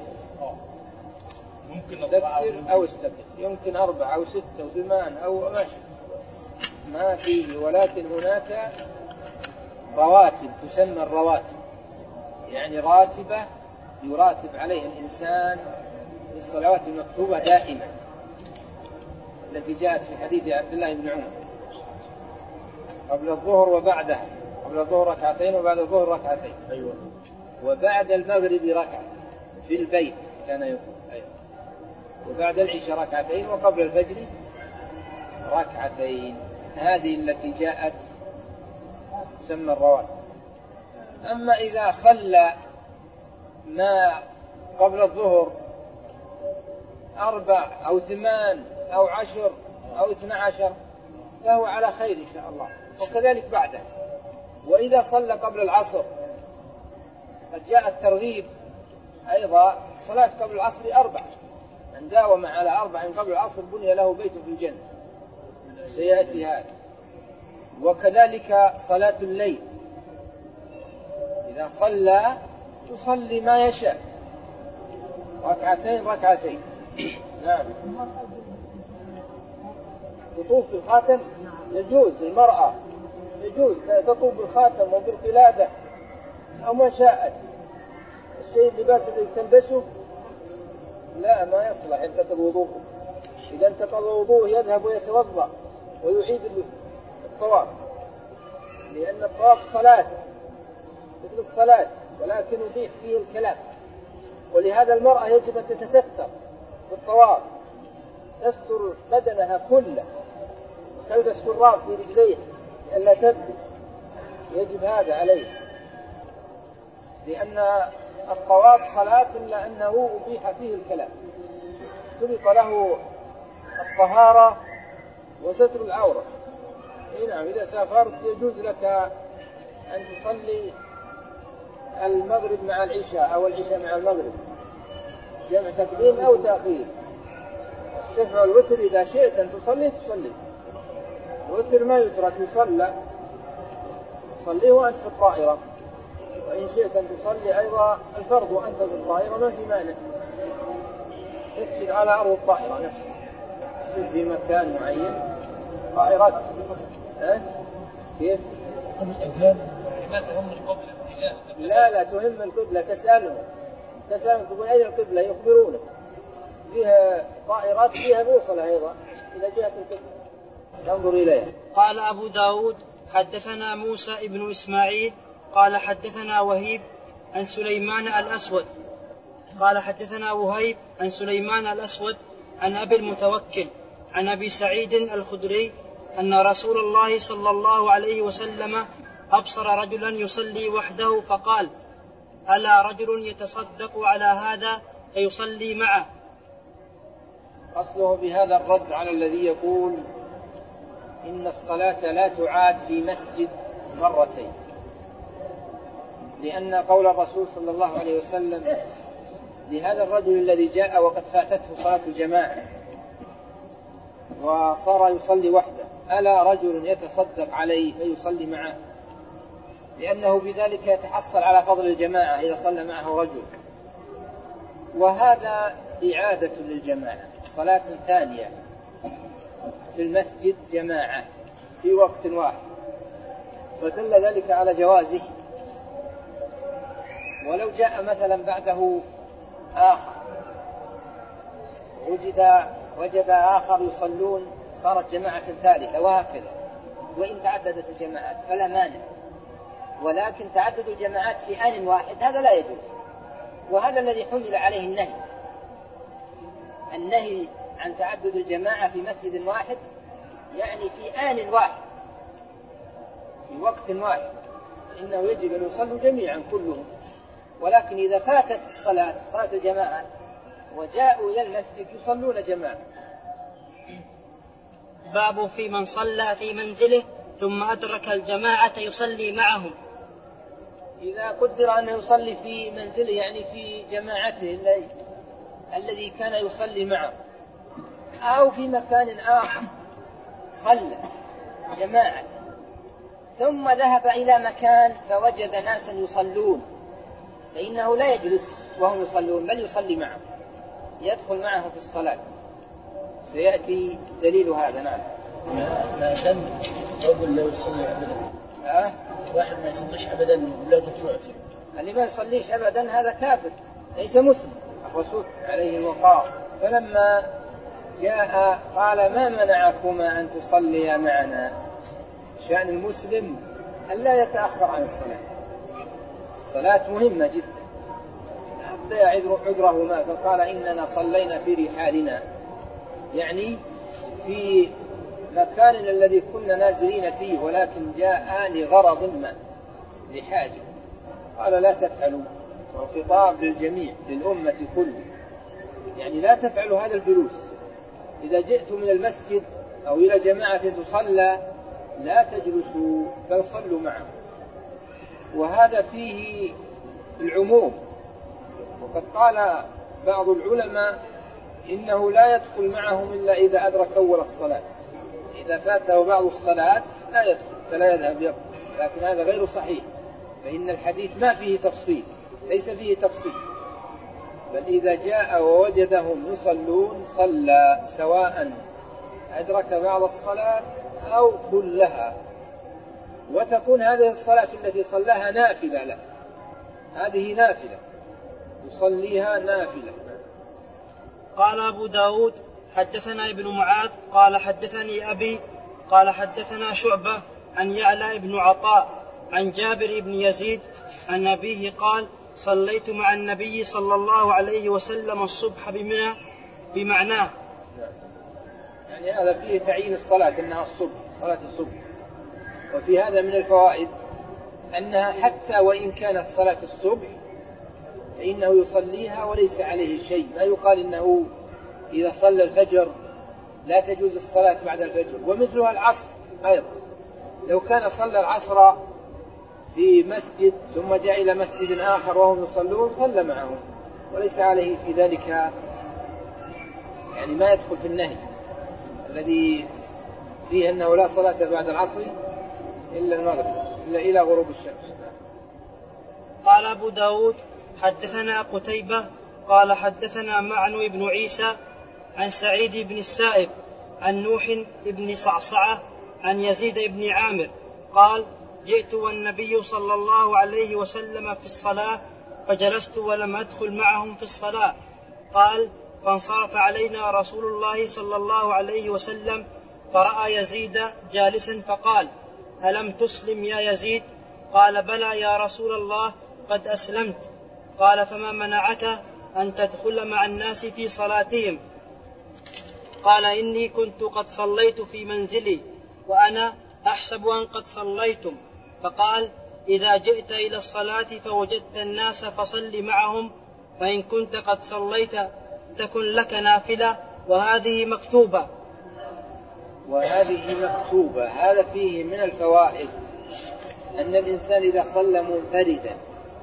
ممكن تكثر أو استكثر، يمكن 4 أو 6 أو 8 أو ما شئت، ما فيه. ولكن هناك رواتب تسمى الرواتب، يعني راتبة يراتب عليها الإنسان بالصلوات المكتوبة دائما التي جاءت في حديث عبد الله بن عمر قبل الظهر وبعدها، قبل الظهر ركعتين وبعد الظهر ركعتين، أيوة. وبعد المغرب ركعة في البيت كان يقول، أيوة. وبعد العشاء ركعتين وقبل الفجر ركعتين. هذه التي جاءت تسمى الرواتب. أما إذا صلى ما قبل الظهر 4 أو 8 أو 10 أو 12 فهو على خير إن شاء الله، وكذلك بعده. وإذا صلى قبل العصر قد جاء الترغيب أيضا، صلاة قبل العصر 4، من داوم على 4 قبل العصر بني له بيت في الجنة، سيأتي هذا. وكذلك صلاة الليل إذا صلى يصلي ما يشاء، ركعتين. نعم. تطوف بالخاتم يجوز، المرأة يجوز تطوف بالخاتم وبالقلادة أو ما شاءت. الشيء اللباس الذي تلبسه لا ما يصلح ينتقض وضوءه. إذا انتقض وضوءه يذهب ويتوضأ ويعيد الطواف، لأن الطواف صلاة مثل الصلاة، ولكن يبيح فيه الكلام. ولهذا المرأة يجب أن تتستر بالطواف، تستر بدنها كله، تلبس شراب في رجليها لئلا تبدو، يجب هذا عليه، لأن الطواف صلاة إلا أنه أبيح فيه الكلام، سبق له الطهارة وستر العورة. نعم. إذا سافرت يجوز لك أن تصلي المغرب مع العشاء أو العشاء مع المغرب، جمع تقديم أو تأخير. الشفع والوتر إذا شئت أن تصلي. الوتر ما يترك، يصلى، صليه وأنت في الطائرة، وإن شئت أن تصلي أيضا الفرض وأنت في الطائرة ما في مانع، تسجد على أرض الطائرة نفسها، تسجد في مكان معين. طائرات كيف؟ ما تهم القبلة اتجاه؟ لا تهم القبلة، تسألهم تقول أين القبلة يخبرونك. فيها طائرات فيها بوصلة أيضا إلى جهة القبلة تنظر إليها. قال أبو داود حدثنا موسى ابن إسماعيل قال حدثنا وهيب عن سليمان الأسود قال حدثنا وهيب عن سليمان الأسود عن أبي المتوكل عن أبي سعيد الخدري أن رسول الله صلى الله عليه وسلم أبصر رجلا يصلي وحده فقال: ألا رجل يتصدق على هذا فيصلي معه. أصله بهذا الرد على الذي يقول إن الصلاة لا تعاد في مسجد مرتين، لأن قول الرسول صلى الله عليه وسلم لهذا الرجل الذي جاء وقد فاتته صلاة الجماعة وصار يصلي وحده: ألا رجل يتصدق عليه فيصلي معه؟ لأنه بذلك يتحصل على فضل الجماعة إذا صلى معه رجل. وهذا إعادة للجماعة، صلاة ثانية في المسجد جماعة في وقت واحد، فدل ذلك على جوازه. ولو جاء مثلا بعده آخر وجد آخر يصلون صارت جماعة ثالثة وهكذا، وإن تعددت الجماعات فلا مانع، ولكن تعدد الجماعات في آن واحد هذا لا يجوز. وهذا الذي حمل عليه النهي عن تعدد الجماعة في مسجد واحد، يعني في آن واحد في وقت واحد، إنه يجب أن يصلوا جميعا كلهم. ولكن إذا فاتت صلاة الجماعة وجاءوا إلى المسجد يصلون جماعة. باب في من صلى في منزله ثم أدرك الجماعة يصلي معهم. إذا قدر أنه يصلي في منزله يعني في جماعته الذي كان يصلي معه، أو في مكان آخر صلى جماعة ثم ذهب إلى مكان فوجد ناسا يصلون، فإنه لا يجلس وهم يصلون بل يصلي معهم، يدخل معهم في الصلاة. سيأتي دليل هذا. نعم. ما دام رجل لا يصلي أبدا، واحد ما يصليش أبدا ولا تطلع فيه، اللي ما يصليش أبدا هذا كافر ليس مسلم. الرسول عليه الوقار فلما جاء قال: ما منعكما أن تصليا معنا؟ شأن المسلم أن لا يتأخر عن الصلاة. الصلاة مهمة جدا، حتى عذرهما فقال: إننا صلينا في رحالنا، يعني في مكان الذي كنا نازلين فيه، ولكن جاء لغرض ما، لحاجة. قال: لا تفعلوا، والخطاب للجميع للأمة كله، يعني لا تفعلوا هذا الجلوس. إذا جئتم من المسجد أو إلى جماعة تصلى لا تجلسوا بل صلوا معهم. وهذا فيه العموم. وقد قال بعض العلماء إنه لا يدخل معهم إلا إذا أدرك أول الصلاة، إذا فاته بعض الصلاة لا يدخل فلا يذهب يقضي. لكن هذا غير صحيح، فإن الحديث ما فيه تفصيل، ليس فيه تفصيل، بل إذا جاء ووجدهم يصلون صلى، سواء أدرك بعض الصلاة أو كلها. وتكون هذه الصلاة التي صلاها نافلة له، هذه نافلة يصليها نافلة. قال أبو داود: حدثنا ابن معاذ قال حدثني أبي قال حدثنا شعبة عن يعلى بن عطاء عن جابر بن يزيد عن أبيه قال: صليت مع النبي صلى الله عليه وسلم الصبح بمنى بمعناه. يعني هذا فيه تعيين الصلاة أنها الصبح، صلاة الصبح. وفي هذا من الفوائد أنها حتى وإن كانت صلاة الصبح فإنه يصليها وليس عليه شيء. ما يقال إنه إذا صلى الفجر لا تجوز الصلاة بعد الفجر. ومثلها العصر أيضا، لو كان صلى العصر في مسجد ثم جاء إلى مسجد آخر وهم يصلون صلى معهم، وليس عليه في ذلك، يعني ما يدخل في النهي الذي فيه أنه لا صلاة بعد العصر إلا المغرب، إلا إلى غروب الشمس. قال أبو داود: حدثنا قتيبة قال حدثنا معن بن عيسى عن سعيد بن السائب عن نوح بن صعصعة عن يزيد بن عامر قال: جئت والنبي صلى الله عليه وسلم في الصلاة فجلست ولم أدخل معهم في الصلاة. قال: فانصرف علينا رسول الله صلى الله عليه وسلم فرأى يزيد جالسا فقال: ألم تسلم يا يزيد؟ قال: بلى يا رسول الله قد أسلمت. قال: فما منعك أن تدخل مع الناس في صلاتهم؟ قال: إني كنت قد صليت في منزلي وأنا أحسب أن قد صليتم. فقال: إذا جئت إلى الصلاة فوجدت الناس فصل معهم، فإن كنت قد صليت تكن لك نافلة وهذه مكتوبة. وهذه مكتوبة. هذا فيه من الفوائد أن الإنسان إذا صلى منفردا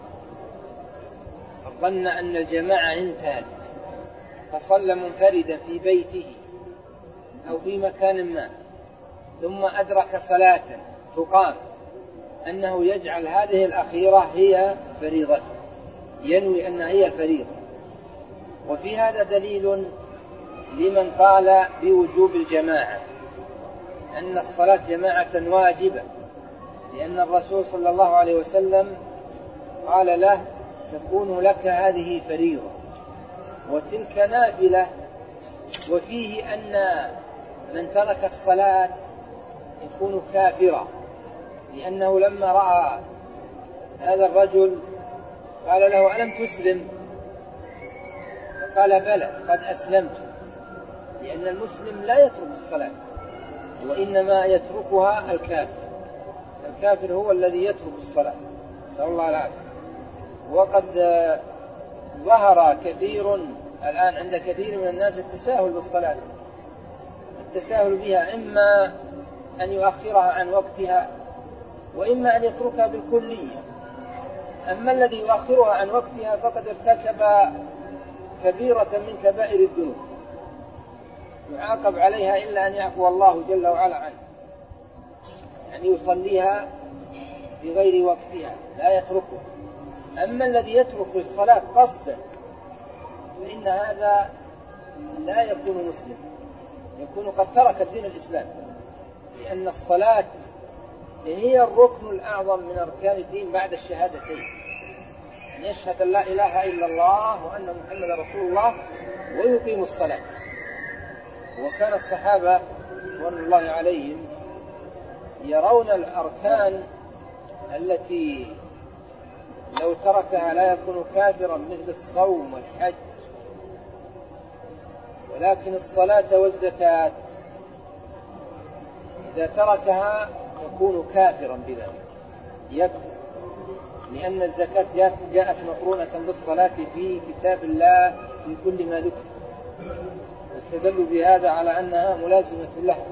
ظن أن الجماعة انتهت فصلى منفردا في بيته أو في مكان ما، ثم أدرك صلاة تقام، أنه يجعل هذه الأخيرة هي فريضته، ينوي أنها هي الفريضة. وفي هذا دليل لمن قال بوجوب الجماعة، أن الصلاة جماعة واجبة، لأن الرسول صلى الله عليه وسلم قال له: تكون لك هذه فريضة وتلك نافلة. وفيه أن من ترك الصلاة يكون كافرا، لأنه لما رأى هذا الرجل قال له: ألم تسلم؟ قال: بلى قد أسلمت. لأن المسلم لا يترك الصلاة، وإنما يتركها الكافر. الكافر هو الذي يترك الصلاة، نسأل الله العافية. وقد ظهر كثير الآن عند كثير من الناس التساهل بالصلاة، التساهل بها، إما أن يؤخرها عن وقتها وإما أن يتركها بالكلية. أما الذي يؤخرها عن وقتها فقد ارتكب كبيرة من كبائر الذنوب يعاقب عليها إلا أن يعفو الله جل وعلا عنه، يعني يصليها بغير وقتها لا يتركها. أما الذي يترك الصلاة قصدا فإن هذا لا يكون مسلم، يكون قد ترك الدين الإسلام، لأن الصلاة هي الركن الأعظم من أركان الدين بعد الشهادتين، أن يشهد أن لا إله إلا الله وأن محمد رسول الله ويقيم الصلاة. وكان الصحابة رضوان الله عليهم يرون الأركان التي لو تركها لا يكون كافرا، مثل الصوم والحج، ولكن الصلاة والزكاة إذا تركها يكون كافرا بذلك، يكفر، لأن الزكاة جاءت مقرونة بالصلاة في كتاب الله في كل ما ذكر، استدلوا بهذا على أنها ملازمة لها.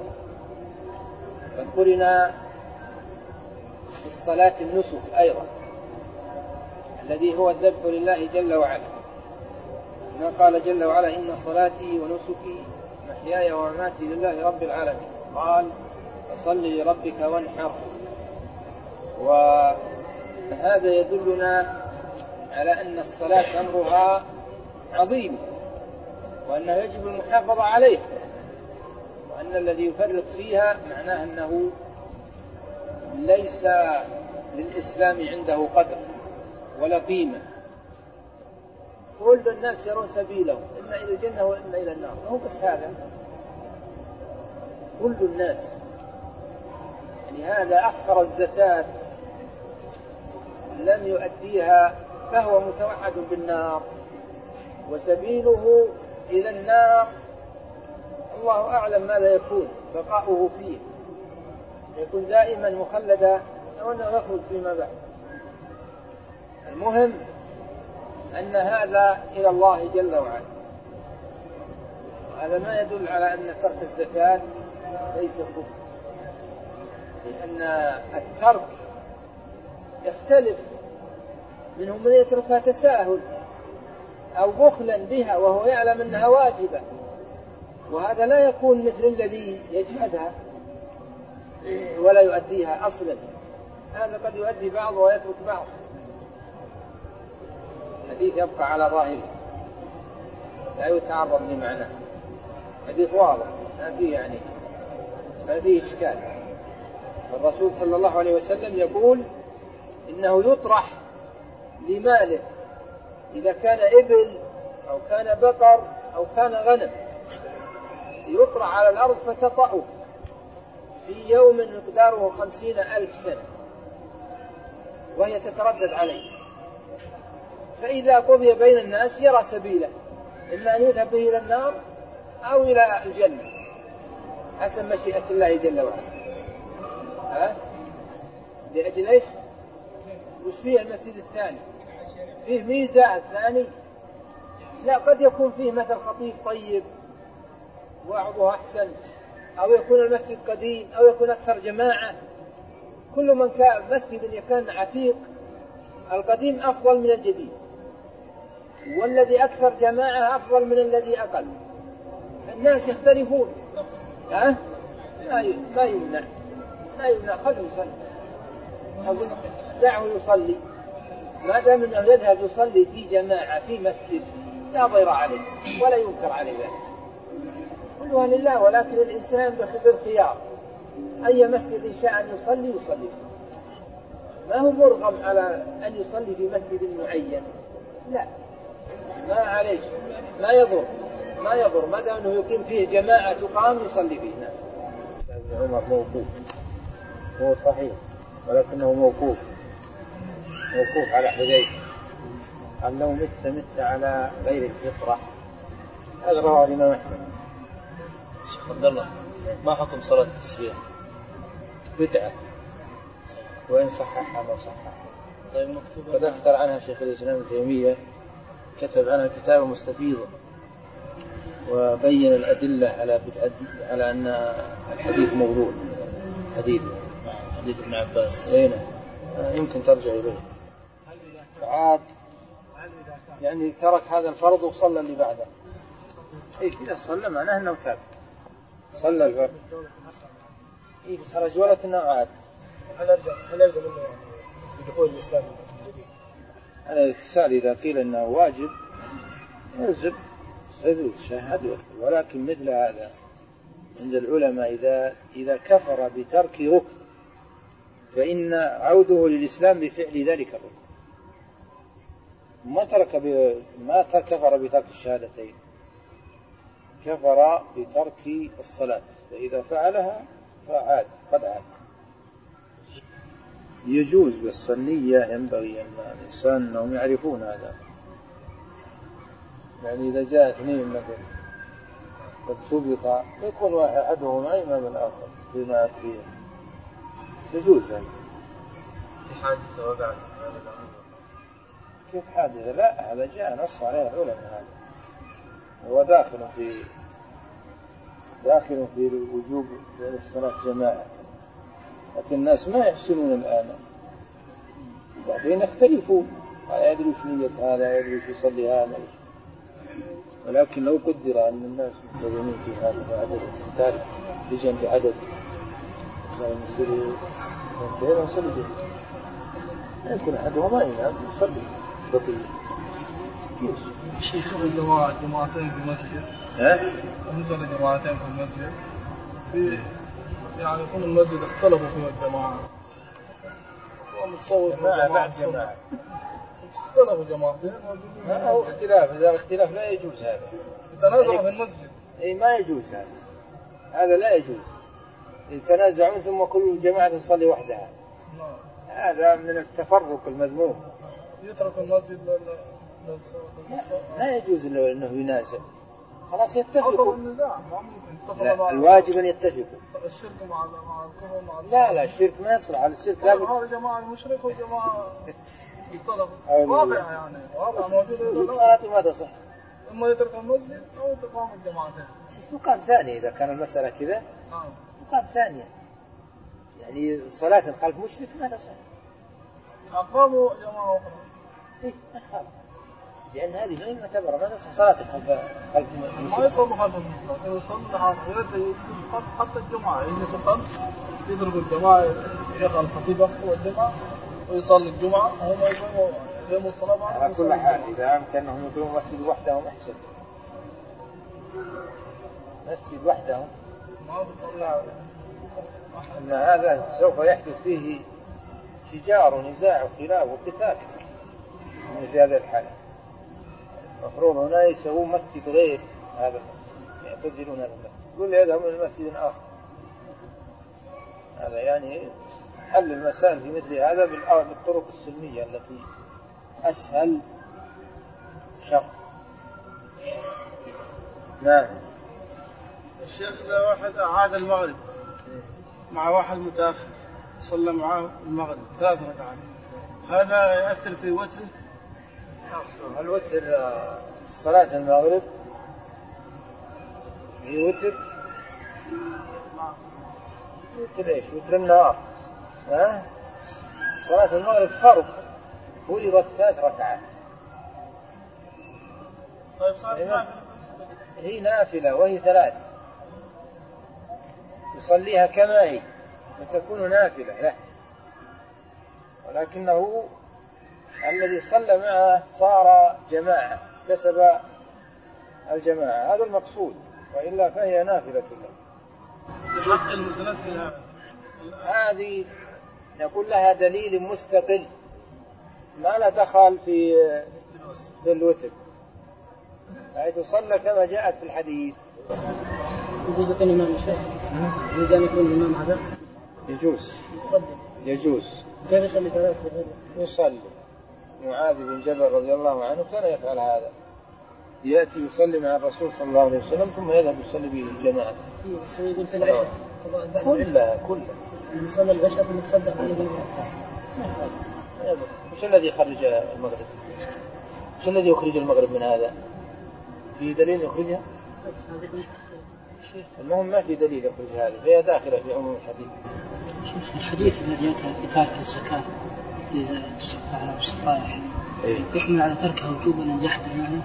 فذكرنا في الصلاة النسك أيضا، الذي هو الذبح لله جل وعلا، ما قال جل وعلا: إن صلاتي ونسكي محياي ومماتي لله رب العالمين، قال: فصل لربك وانحر. وهذا يدلنا على أن الصلاة أمرها عظيم، وأنه يجب المحافظة عليه، وأن الذي يفرط فيها معناه أنه ليس للإسلام عنده قدر ولا قيمة. كل الناس يرون سبيلهم إما إلى الجنة وإما إلى النار، هو بس هذا كل الناس. يعني هذا أخر الزكاة لم يؤديها فهو متوعد بالنار، وسبيله إلى النار الله أعلم ماذا يكون بقاؤه فيه، يكون دائما مخلدا أو أنه يخرج فيما بعد. المهم أن هذا إلى الله جل وعلا. هذا ما يدل على أن ترك الزكاة ليس كفر، لأن الترك يختلف، منهم من يتركها تساهل أو بخلا بها وهو يعلم أنها واجبة، وهذا لا يكون مثل الذي يجحدها ولا يؤديها أصلا، هذا قد يؤدي بعض ويترك بعض. حديث يبقى على ظاهره لا يتعرض لمعناه، حديث واضح ما فيه إشكال. الرسول صلى الله عليه وسلم يقول إنه يطرح لماله إذا كان إبل أو كان بقر أو كان غنم، يطرح على الأرض فتطأه في يوم مقداره 50,000 سنة وهي تتردد عليه، فإذا قضي بين الناس يرى سبيله، إما أن يذهب به إلى النار أو إلى الجنة حسب مشيئة الله جل وعلا. لأجل إيش؟ وش فيه المسجد الثاني؟ فيه ميزة الثاني؟ لا، قد يكون فيه مثل خطيب طيب وعظه أحسن، أو يكون المسجد قديم، أو يكون أكثر جماعة. كل من كان مسجد يكون عتيق القديم أفضل من الجديد، والذي أكثر جماعة أفضل من الذي أقل. الناس يختلفون. ما يمنع خلوا يصلي. أقول دعه يصلي، ما دام أنه يذهب يصلي في جماعة في مسجد لا ضير عليه ولا ينكر عليه ذلك، كلها لله. ولكن الإنسان بالخيار، أي مسجد شاء أن يصلي يصلي، ما هو مرغم على أن يصلي في مسجد معين، لا، ما عليه، ما يضر ما دام أنه يقيم فيه جماعة تقام يصلي فيه. نعم. ابن عمر موقوف، هو صحيح ولكنه موقوف على حذيفة، قال لو مت على غير الفطرة. هذا رواه الإمام أحمد. شيخ عبد الله، ما حكم صلاة التسبيح؟ بدعة، وإن صححها ما صححها. طيب مكتوب قد اختار عنها شيخ الإسلام ابن تيمية، كتب عنها كتابا مستفيضا وبين الأدلة على أن الحديث موضوع، حديث ابن عباس. يمكن ترجع إليه. عاد يعني ترك هذا الفرض وصلى اللي بعده. إذا صلى معناه أنه تاب، صلى الفرض. بس رجولة أنه عاد. هل يلزم منه بدخول الإسلام الجديد؟ هذا الإكسار إذا قيل أنه واجب يلزم شهد، ولكن مثل هذا عند العلماء إذا كفر بترك ركن فإن عوده للإسلام بفعل ذلك الركن. ما كفر بترك الشهادتين، كفر بترك الصلاة، فإذا فعلها فعاد، قد عاد. يجوز، بس النية ينبغي أن الإنسان أنهم يعرفون هذا. يعني إذا جاء اثنين مثلا قد سبق يكون واحد أحدهما إمام الآخر فيما أكفيه، يجوز هذا. في حادثة وقعت كيف حادثة؟ لا، هذا جاء نص عليه العلماء. هذا هو داخل في وجوب الصلاة جماعة، لكن الناس ما يحسنون الآن، بعدين يختلفون، لا يدري وش نية هذا، لا يدري وش يصلي هذا. ولكن لو قدر أن الناس متزنين في هذا عدد الثالث لجن بعدد لا يصلي بين وصلي بين، لا يكون أحدهما إمام يصلي بطيء. شيخ جماعتين في المسجد، بالنسبة لجماعتين في المسجد، يعني يكون المسجد اختلفوا فيه الجماعة ومتصور بعد جماعة اختلفوا جماعتين، ما هو اختلاف. إذا الاختلاف لا يجوز هذا، يتنازعوا في المسجد. ما يجوز هذا لا يجوز. يتنازعون ثم كل جماعة تصلي وحدها، هذا من التفرق المذموم. يترك المسجد لا يجوز أنه ينازع، خلاص يتفقوا. لا، الواجب أن يتفقوا. الشرك مع الكفر مع لا الشرك ما يصلح على الشرك. هذا جماعة مشرك وجماعة اختلفوا، واقع يعني واقع موجود. صلاته ما تصح، إما يترك المسجد أو تقام الجماعتين. مقام ثاني إذا كان المسألة كذا، مقام ثانية. يعني صلاة خلف مشرك ما تصح. أقاموا جماعة أخرى. لأن هذه لا يعتبر ما تصح صلاة خلف ما يصلوا خلف المسجد، يصلوا حتى الجمعة يجلس خلف، يضرب الجماعة، يقرأ الخطيبة والجماعة ويصلي الجمعة، هم يقوموا الصلاة على كل حال. إذا أمكن أنهم يكونوا مسجد وحدهم أحسن، مسجد وحدهم. أما هذا سوف يحدث فيه شجار ونزاع وخلاف وقتال في هذا الحالة. مفروض هنا يسووا مسجد غير هذا المسجد، يعتزلون هذا المسجد، يقول يذهبون إلى مسجد آخر. هذا يعني حل المسائل في مثل هذا بالطرق السلمية التي أسهل شر. نعم. الشيخ إذا واحد أعاد المغرب مع واحد متأخر صلى معه المغرب 3 ركعات، هذا يأثر في وتر؟ الوتر صلاة المغرب هي وتر إيش؟ وتر النهار. صلاة المغرب فرض فرضت 3 ركعات، طيب صار هي نافلة وهي 3 يصليها كما هي وتكون نافلة له، ولكنه الذي صلى معه صار جماعة كسب الجماعة، هذا المقصود، وإلا فهي نافلة له. حق المتنفل هذه نقول لها دليل مستقل ما لا دخل في الوتر، حيث صلى كما جاءت في الحديث. يجوز يكون إمام الشافعي؟ يجوز أن يكون الإمام هذا؟ يجوز. كيف يصلي 3 يصلي. معاذ بن جبل رضي الله عنه كان يفعل هذا، يأتي يصلي مع الرسول صلى الله عليه وسلم ثم يذهب يصلي به الجماعة. يقول في العشاء كلها يصلي العشاء ثم يتصدق على الإمام. وش الذي يخرج المغرب؟ وش الذي يخرج المغرب من هذا؟ في دليل يخرجها؟ المهم ما في دليل يخرج هذا، فهي داخلة في عموم الحديث. شوف الحديث الذي أتى بترك الزكاة إذا تصف على الصفائح يحمل على تركها وجوبا أن جحدا يعني؟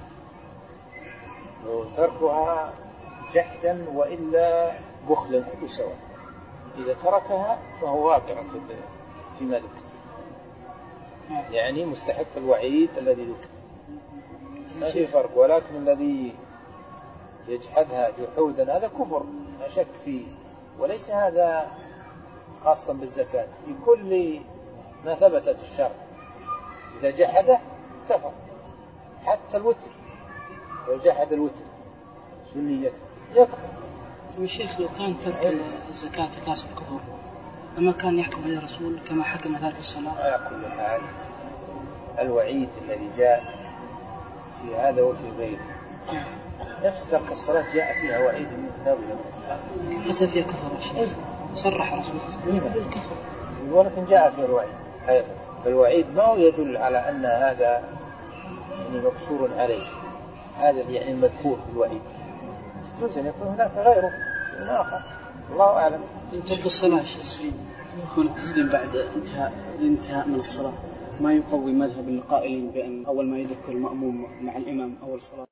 تركها جحدا وإلا بخلا كل سواء، إذا تركها فهو واقع فيما ذكر، يعني مستحق الوعيد الذي ذكر، ما في فرق. ولكن الذي يجحدها جحودا هذا كفر لا شك فيه، وليس هذا خاصا بالزكاة، في كل ما ثبت في الشرع إذا جحده كفر. حتى الوتر لو جحد الوتر سنيته يكفر. الشيخ لو كان ترك الزكاة كاسب كفر أما كان يحكم عليه الرسول كما حكم ذلك الصلاة؟ على كل حال الوعيد الذي جاء في هذا وفي غيره نفس ترك الصلاة جاء فيها وعيد نظير حتى فيها كفر الشيخ صرح رسول بالكفر، ولكن جاء فيه الوعيد أيضا. الوعيد ما هو يدل على أن هذا يعني مقصور عليه، هذا يعني المذكور في الوعيد، يجوز أن يكون هناك غيره شيء آخر، الله أعلم. ترك الصلاة يكون التسليم بعد الانتهاء من الصلاة ما يقوي مذهب القائلين بأن أول ما يذكر المأموم مع الإمام أول صلاة.